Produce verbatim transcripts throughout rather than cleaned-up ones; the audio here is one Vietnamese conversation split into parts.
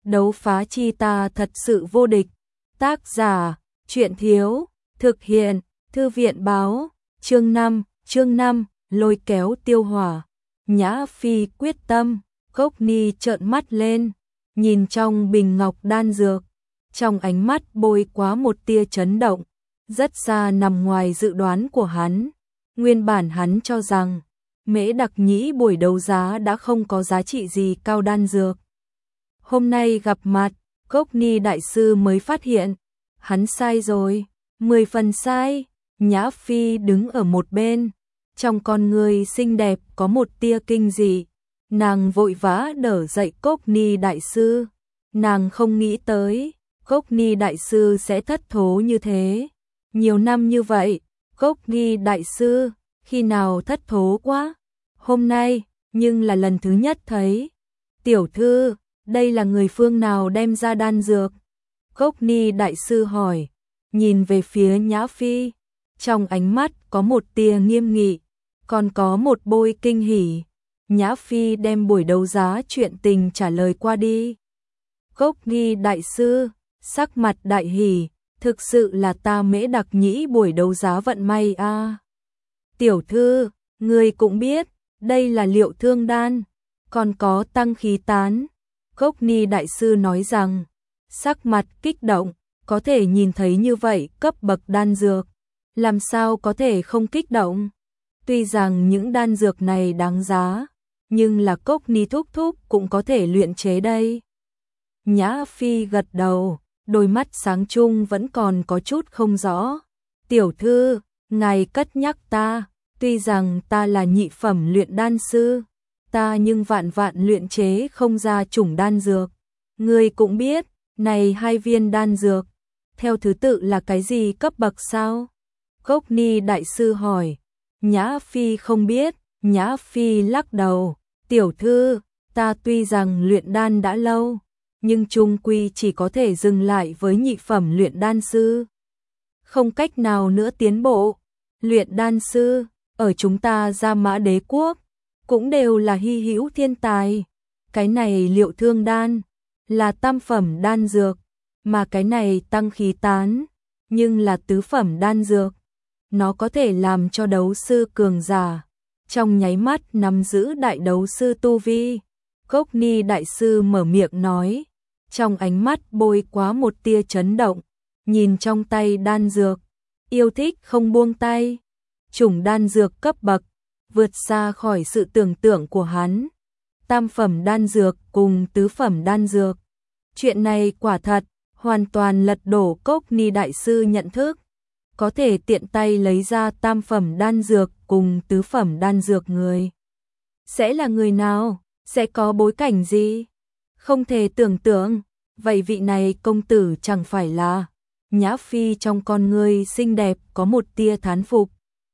đấu phá chi ta thật sự vô địch. Tác giả, truyện thiếu, thực hiện, thư viện báo, chương năm, chương năm, lôi kéo tiêu hỏa. Nhã Phi quyết tâm, Cốc Ni trợn mắt lên, nhìn trong bình ngọc đan dược, trong ánh mắt bôi quá một tia chấn động, rất xa nằm ngoài dự đoán của hắn. Nguyên bản hắn cho rằng Mễ Đặc Nhĩ buổi đấu giá đã không có giá trị gì cao đan dược. Hôm nay gặp mặt, Cốc Ni đại sư mới phát hiện, hắn sai rồi, mười phần sai. Nhã Phi đứng ở một bên, trong con người xinh đẹp có một tia kinh dị, nàng vội vã đỡ dậy Cốc Ni đại sư. Nàng không nghĩ tới, Cốc Ni đại sư sẽ thất thố như thế. Nhiều năm như vậy, Cốc Ni đại sư, khi nào thất thố quá? Hôm nay, nhưng là lần thứ nhất thấy. Tiểu thư, đây là người phương nào đem ra đan dược? Cốc Ni đại sư hỏi, nhìn về phía Nhã Phi, trong ánh mắt có một tia nghiêm nghị, còn có một bôi kinh hỉ. Nhã Phi đem buổi đấu giá chuyện tình trả lời qua đi. Cốc Ni đại sư, sắc mặt đại hỉ, thực sự là ta Mễ Đặc Nhĩ buổi đấu giá vận may a. À. Tiểu thư, người cũng biết, đây là liệu thương đan, còn có tăng khí tán. Cốc Ni đại sư nói rằng, sắc mặt kích động, có thể nhìn thấy như vậy cấp bậc đan dược, làm sao có thể không kích động. Tuy rằng những đan dược này đáng giá, nhưng là Cốc Ni thúc thúc cũng có thể luyện chế đây. Nhã Phi gật đầu, đôi mắt sáng trung vẫn còn có chút không rõ. Tiểu thư, ngài cất nhắc ta, tuy rằng ta là nhị phẩm luyện đan sư, ta nhưng vạn vạn luyện chế không ra chủng đan dược. Ngươi cũng biết, này hai viên đan dược, theo thứ tự là cái gì cấp bậc sao? Cốc Ni đại sư hỏi. Nhã Phi không biết. Nhã Phi lắc đầu, tiểu thư, ta tuy rằng luyện đan đã lâu, nhưng chung quy chỉ có thể dừng lại với nhị phẩm luyện đan sư. Không cách nào nữa tiến bộ. Luyện đan sư, ở chúng ta Gia Mã Đế quốc, cũng đều là hy hữu thiên tài. Cái này liệu thương đan, là tam phẩm đan dược, mà cái này tăng khí tán, nhưng là tứ phẩm đan dược. Nó có thể làm cho đấu sư cường giả trong nháy mắt nắm giữ đại đấu sư tu vi. Cốc Ni đại sư mở miệng nói, trong ánh mắt bôi quá một tia chấn động, nhìn trong tay đan dược, yêu thích không buông tay. Chủng đan dược cấp bậc, vượt xa khỏi sự tưởng tượng của hắn. Tam phẩm đan dược cùng tứ phẩm đan dược. Chuyện này quả thật, hoàn toàn lật đổ Cốc Ni đại sư nhận thức. Có thể tiện tay lấy ra tam phẩm đan dược cùng tứ phẩm đan dược người. Sẽ là người nào? Sẽ có bối cảnh gì? Không thể tưởng tượng. Vậy vị này công tử chẳng phải là... Nhã Phi trong con ngươi xinh đẹp có một tia thán phục.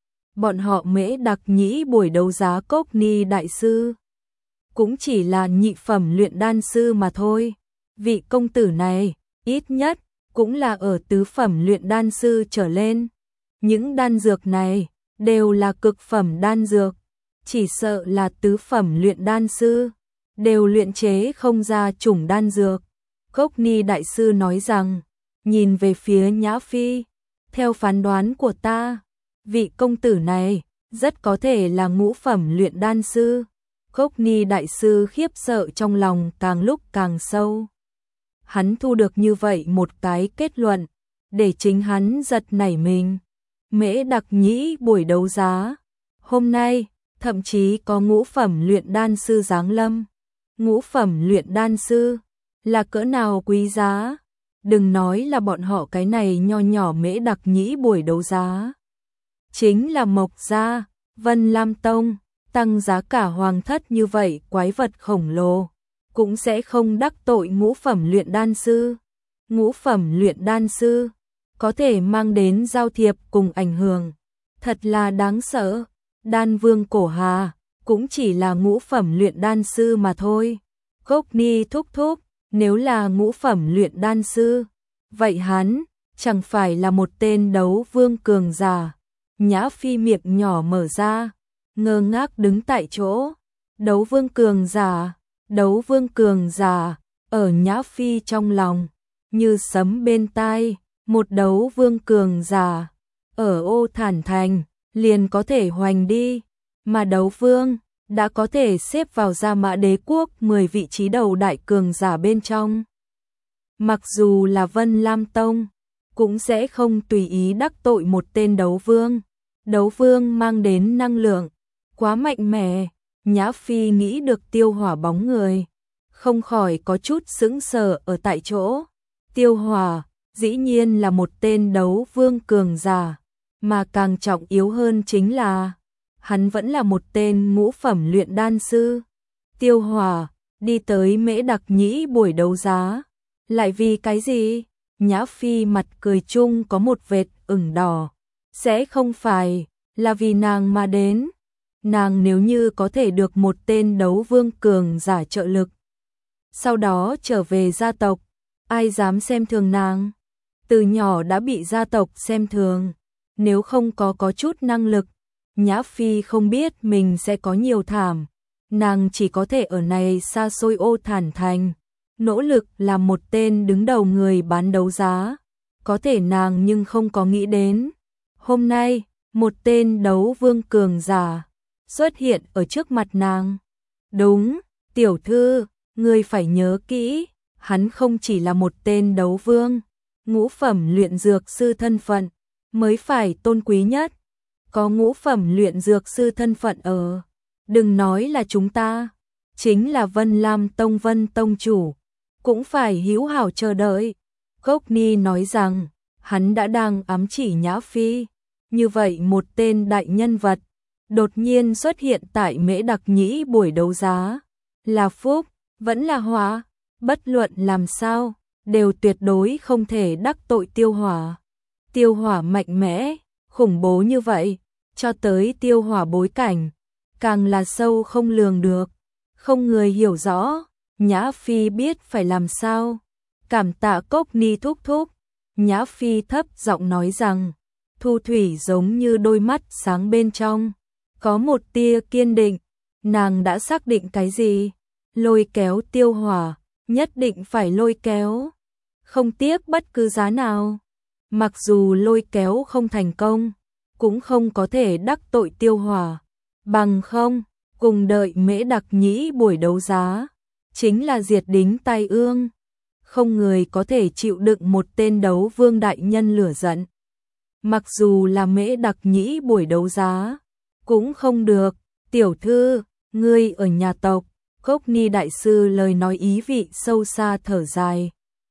Bọn họ Mễ Đặc Nhĩ buổi đấu giá Cốc Ni đại sư cũng chỉ là nhị phẩm luyện đan sư mà thôi. Vị công tử này, ít nhất, cũng là ở tứ phẩm luyện đan sư trở lên. Những đan dược này, đều là cực phẩm đan dược. Chỉ sợ là tứ phẩm luyện đan sư, đều luyện chế không ra chủng đan dược. Cốc Ni đại sư nói rằng, nhìn về phía Nhã Phi, theo phán đoán của ta, vị công tử này, rất có thể là ngũ phẩm luyện đan sư. Cốc Ni đại sư khiếp sợ trong lòng càng lúc càng sâu. Hắn thu được như vậy một cái kết luận, để chính hắn giật nảy mình. Mễ Đặc Nhĩ buổi đấu giá, hôm nay, thậm chí có ngũ phẩm luyện đan sư giáng lâm. Ngũ phẩm luyện đan sư, là cỡ nào quý giá? Đừng nói là bọn họ cái này nho nhỏ Mễ Đặc Nhĩ buổi đấu giá. Chính là Mộc Gia, Vân Lam Tông, tăng giá cả hoàng thất như vậy quái vật khổng lồ, cũng sẽ không đắc tội ngũ phẩm luyện đan sư. Ngũ phẩm luyện đan sư, có thể mang đến giao thiệp cùng ảnh hưởng. Thật là đáng sợ. Đan vương Cổ Hà, cũng chỉ là ngũ phẩm luyện đan sư mà thôi. Cốc Ni thúc thúc, nếu là ngũ phẩm luyện đan sư, vậy hắn, chẳng phải là một tên đấu vương cường giả. Nhã Phi miệng nhỏ mở ra, ngơ ngác đứng tại chỗ. Đấu vương cường giả, đấu vương cường giả, ở Nhã Phi trong lòng, như sấm bên tai, một đấu vương cường giả, ở Ô Thản Thành, liền có thể hoành đi, mà đấu vương, đã có thể xếp vào Gia Mã Đế quốc mười vị trí đầu đại cường giả bên trong. Mặc dù là Vân Lam Tông, cũng sẽ không tùy ý đắc tội một tên đấu vương. Đấu vương mang đến năng lượng quá mạnh mẽ, Nhã Phi nghĩ được Tiêu Hỏa bóng người, không khỏi có chút sững sờ ở tại chỗ. Tiêu Hỏa, dĩ nhiên là một tên đấu vương cường giả, mà càng trọng yếu hơn chính là hắn vẫn là một tên ngũ phẩm luyện đan sư. Tiêu Hỏa đi tới Mễ Đặc Nhĩ buổi đấu giá, lại vì cái gì? Nhã Phi mặt cười chung có một vệt ửng đỏ, sẽ không phải là vì nàng mà đến. Nàng nếu như có thể được một tên đấu vương cường giả trợ lực, sau đó trở về gia tộc, ai dám xem thường nàng? Từ nhỏ đã bị gia tộc xem thường, nếu không có có chút năng lực, Nhã Phi không biết mình sẽ có nhiều thảm. Nàng chỉ có thể ở này xa xôi Ô Thản Thành, nỗ lực làm một tên đứng đầu người bán đấu giá. Có thể nàng nhưng không có nghĩ đến, hôm nay, một tên đấu vương cường giả xuất hiện ở trước mặt nàng. Đúng, tiểu thư, ngươi phải nhớ kỹ, hắn không chỉ là một tên đấu vương, ngũ phẩm luyện dược sư thân phận mới phải tôn quý nhất. Có ngũ phẩm luyện dược sư thân phận ở, đừng nói là chúng ta, chính là Vân Lam Tông Vân Tông chủ, cũng phải hữu hảo chờ đợi. Cốc Ni nói rằng, hắn đã đang ám chỉ Nhã Phi, như vậy một tên đại nhân vật, đột nhiên xuất hiện tại Mễ Đặc Nhĩ buổi đấu giá, là phúc, vẫn là họa, bất luận làm sao, đều tuyệt đối không thể đắc tội Tiêu Hỏa. Tiêu Hỏa mạnh mẽ, khủng bố như vậy, cho tới Tiêu Hỏa bối cảnh, càng là sâu không lường được, không người hiểu rõ. Nhã Phi biết phải làm sao. Cảm tạ Cốc Ni thúc thúc. Nhã Phi thấp giọng nói rằng, Thu Thủy giống như đôi mắt sáng bên trong, có một tia kiên định. Nàng đã xác định cái gì? Lôi kéo Tiêu Hỏa, nhất định phải lôi kéo, không tiếc bất cứ giá nào. Mặc dù lôi kéo không thành công, cũng không có thể đắc tội Tiêu Hỏa, bằng không, cùng đợi Mễ Đặc Nhĩ buổi đấu giá, chính là diệt đính tai ương. Không người có thể chịu đựng một tên đấu vương đại nhân lửa giận. Mặc dù là Mễ Đặc Nhĩ buổi đấu giá, cũng không được. Tiểu thư, ngươi ở nhà tộc. Cốc Ni đại sư lời nói ý vị sâu xa thở dài.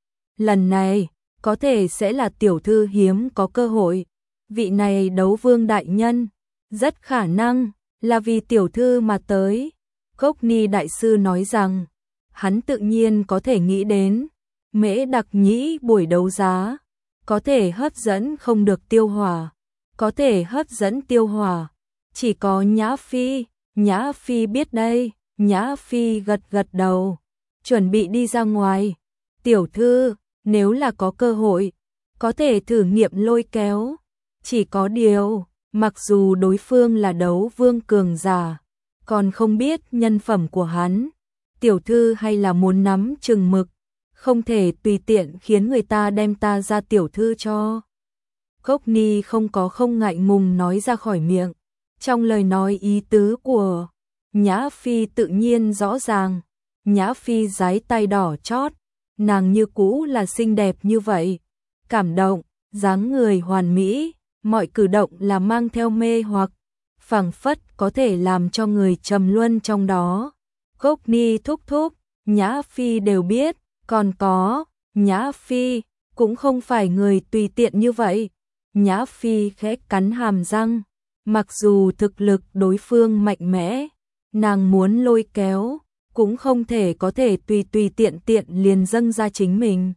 Lần này, có thể sẽ là tiểu thư hiếm có cơ hội. Vị này đấu vương đại nhân, rất khả năng là vì tiểu thư mà tới. Cốc Ni đại sư nói rằng, hắn tự nhiên có thể nghĩ đến, Mễ Đặc Nhĩ buổi đấu giá, có thể hấp dẫn không được Tiêu Hỏa, có thể hấp dẫn Tiêu Hỏa, chỉ có Nhã Phi. Nhã Phi biết đây. Nhã Phi gật gật đầu, chuẩn bị đi ra ngoài. Tiểu thư, nếu là có cơ hội, có thể thử nghiệm lôi kéo. Chỉ có điều, mặc dù đối phương là đấu vương cường giả, còn không biết nhân phẩm của hắn, tiểu thư hay là muốn nắm chừng mực, không thể tùy tiện khiến người ta đem ta ra tiểu thư cho. Cốc Ni không có không ngại ngùng nói ra khỏi miệng, trong lời nói ý tứ của Nhã Phi tự nhiên rõ ràng. Nhã Phi dái tay đỏ chót, nàng như cũ là xinh đẹp như vậy, cảm động, dáng người hoàn mỹ, mọi cử động là mang theo mê hoặc, phảng phất có thể làm cho người trầm luân trong đó. Cốc Ni thúc thúc, Nhã Phi đều biết, còn có, Nhã Phi cũng không phải người tùy tiện như vậy. Nhã Phi khẽ cắn hàm răng, mặc dù thực lực đối phương mạnh mẽ, nàng muốn lôi kéo, cũng không thể có thể tùy tùy tiện tiện liền dâng ra chính mình.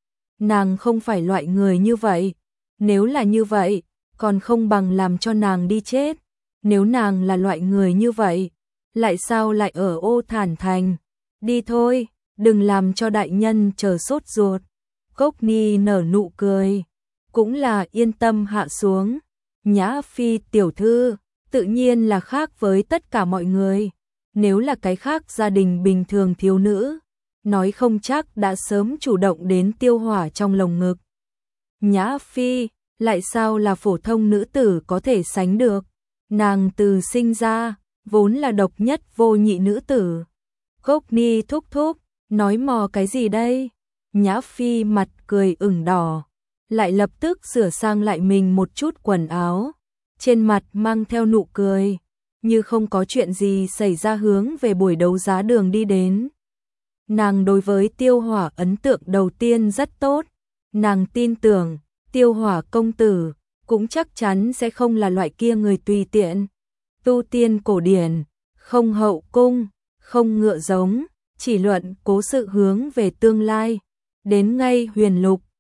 Nàng không phải loại người như vậy, nếu là như vậy, còn không bằng làm cho nàng đi chết. Nếu nàng là loại người như vậy, lại sao lại ở Ô Thản Thành? Đi thôi, đừng làm cho đại nhân chờ sốt ruột. Cốc Ni nở nụ cười, cũng là yên tâm hạ xuống. Nhã Phi tiểu thư, tự nhiên là khác với tất cả mọi người. Nếu là cái khác gia đình bình thường thiếu nữ, nói không chắc đã sớm chủ động đến Tiêu Hỏa trong lồng ngực. Nhã Phi, lại sao là phổ thông nữ tử có thể sánh được? Nàng từ sinh ra, vốn là độc nhất vô nhị nữ tử. Cốc Ni thúc thúc, nói mò cái gì đây? Nhã Phi mặt cười ửng đỏ, lại lập tức sửa sang lại mình một chút quần áo, trên mặt mang theo nụ cười, như không có chuyện gì xảy ra hướng về buổi đấu giá đường đi đến. Nàng đối với Tiêu Hỏa ấn tượng đầu tiên rất tốt, nàng tin tưởng Tiêu Hỏa công tử cũng chắc chắn sẽ không là loại kia người tùy tiện. Tu tiên cổ điển, không hậu cung, không ngựa giống, chỉ luận cố sự hướng về tương lai. Đến ngay huyền lục,